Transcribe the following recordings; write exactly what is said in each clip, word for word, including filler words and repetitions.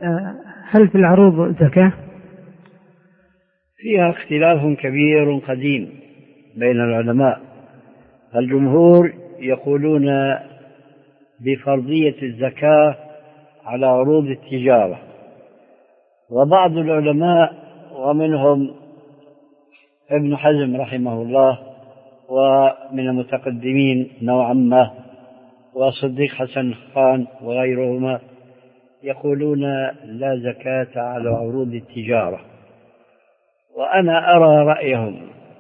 هل في العروض زكاة؟ فيها اختلاف كبير قديم بين العلماء. الجمهور يقولون بفرضية الزكاة على عروض التجارة، وبعض العلماء ومنهم ابن حزم رحمه الله ومن المتقدمين نوعا ما وصديق حسن خان وغيرهما يقولون لا زكاة على عروض التجارة. وأنا أرى رأيهم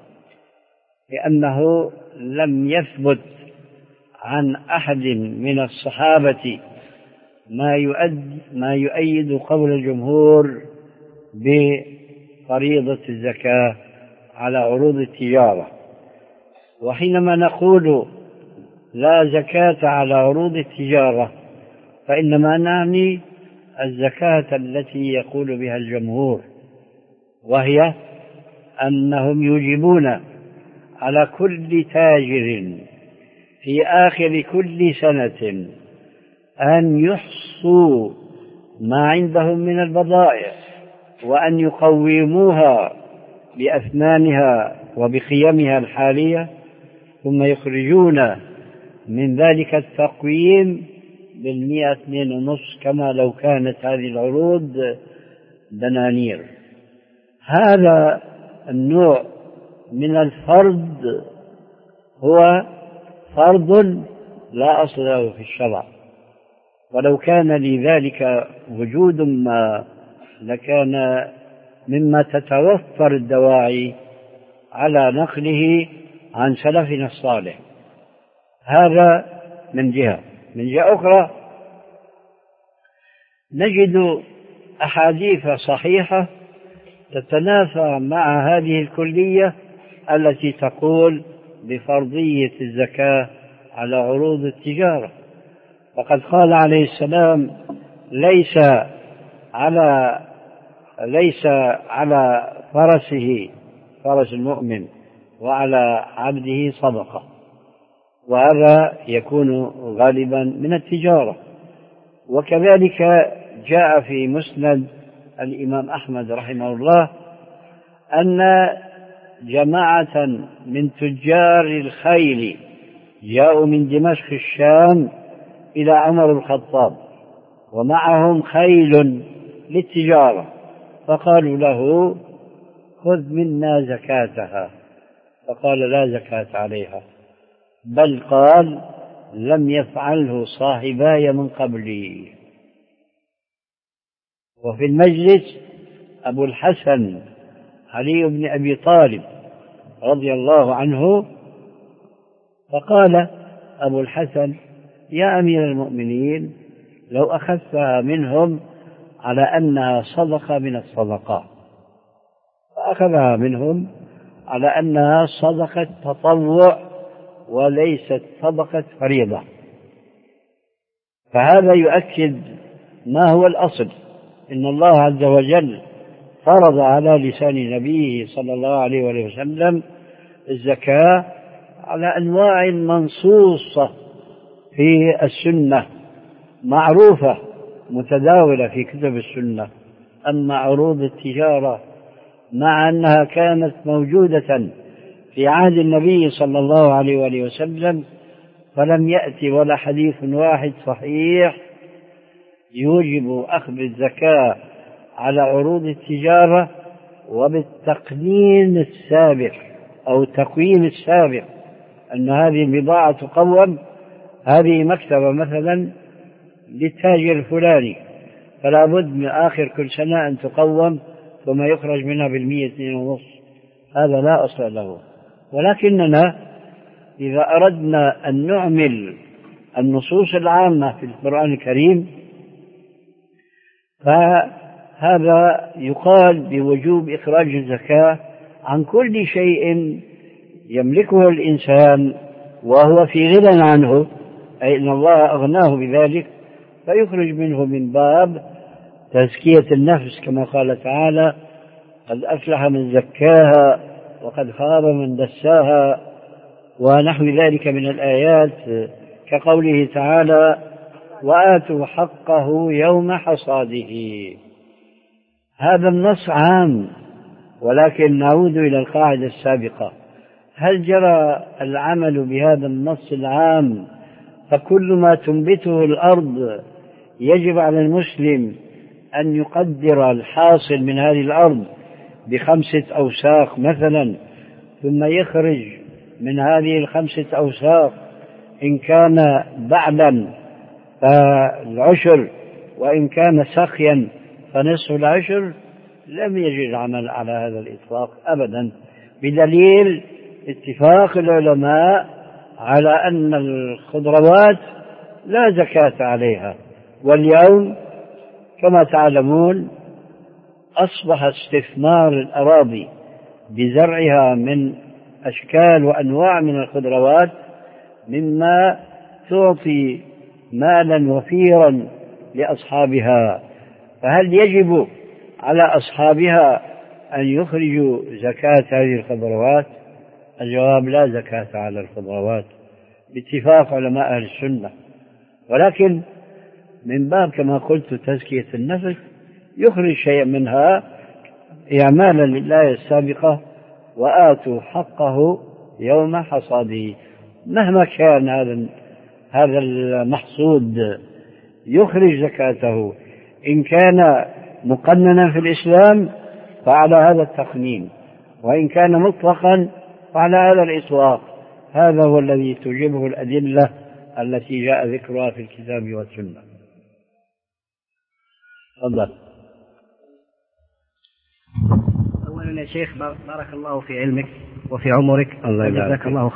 لأنه لم يثبت عن أحد من الصحابة ما يؤد ما يؤيد قول الجمهور بفريضة الزكاة على عروض التجارة. وحينما نقول لا زكاة على عروض التجارة فإنما نعني الزكاة التي يقول بها الجمهور، وهي أنهم يوجبون على كل تاجر في آخر كل سنة أن يحصوا ما عندهم من البضائع وأن يقوموها بأثمانها وبقيمها الحالية، ثم يخرجون من ذلك التقويم بالمئة اثنين ونصف كما لو كانت هذه العروض دنانير. هذا النوع من الفرض هو فرض لا أصل له في الشرع، ولو كان لذلك وجود ما لكان مما تتوفر الدواعي على نقله عن سلفنا الصالح. هذا من جهة. من جهة أخرى نجد أحاديث صحيحة تتنافى مع هذه الكلية التي تقول بفرضية الزكاة على عروض التجارة. فقد قال عليه السلام ليس على ليس على فرسه فرس المؤمن وعلى عبده صدقة، وهذا يكون غالبا من التجارة. وكذلك جاء في مسند الإمام أحمد رحمه الله أن جماعة من تجار الخيل جاءوا من دمشق الشام إلى عمر الخطاب ومعهم خيل للتجارة، فقالوا له خذ منا زكاتها، فقال لا زكاة عليها، بل قال لم يفعله صاحباي من قبلي. وفي المجلس أبو الحسن علي بن أبي طالب رضي الله عنه، فقال أبو الحسن يا أمير المؤمنين لو أخذتها منهم على أنها صدقة من الصدقات، فأخذها منهم على أنها صدقة تطوع وليست صدقة فريضة. فهذا يؤكد ما هو الأصل، إن الله عز وجل فرض على لسان نبيه صلى الله عليه وسلم الزكاة على أنواع منصوصة في السنة معروفة متداولة في كتب السنة. أما عروض التجارة مع أنها كانت موجودة في عهد النبي صلى الله عليه وسلم فلم يأتي ولا حديث واحد صحيح يوجب أخذ الزكاة على عروض التجارة وبالتقنين السابق أو التقويم السابق أن هذه البضاعة تقوم، هذه مكتبة مثلا للتاجر الفلاني فلا بد من آخر كل سنة أن تقوم ثم يخرج منها بالمئة اثنين ونصف. هذا لا أصل له. ولكننا إذا أردنا أن نعمل النصوص العامة في القرآن الكريم فهذا يقال بوجوب إخراج الزكاة عن كل شيء يملكه الإنسان وهو في غنى عنه، أي أن الله أغناه بذلك، فيخرج منه من باب تزكية النفس كما قال تعالى قد أفلح من زكاها وقد خاب من دساها ونحو ذلك من الآيات، كقوله تعالى وآتوا حقه يوم حصاده. هذا النص عام، ولكن نعود إلى القاعدة السابقة: هل جرى العمل بهذا النص العام فكل ما تنبته الأرض يجب على المسلم أن يقدر الحاصل من هذه الأرض بخمسة أوساق مثلا، ثم يخرج من هذه الخمسة أوساق إن كان بعلا فالعشر، وإن كان سقيا فنصف العشر؟ لم يجد العمل على هذا الإطلاق أبدا، بدليل اتفاق العلماء على أن الخضروات لا زكاة عليها. واليوم كما تعلمون أصبح استثمار الأراضي بزرعها من أشكال وأنواع من الخضروات مما تعطي مالا وفيرا لأصحابها، فهل يجب على أصحابها أن يخرجوا زكاة هذه الخضروات؟ الجواب: لا زكاة على الخضروات باتفاق علماء أهل السنة، ولكن من باب كما قلت تزكية النفس يخرج شيء منها إعمالا لله السابقة: وآتوا حقه يوم حصاده. مهما كان هذا هذا المحصود يخرج زكاته، إن كان مقننا في الإسلام فعلى هذا التقنين، وإن كان مطلقا فعلى هذا الإطلاق. هذا هو الذي توجبه الأدلة التي جاء ذكرها في الكتاب والسنة. تفضل. أولا يا شيخ بارك الله في علمك وفي عمرك، الله جزاك الله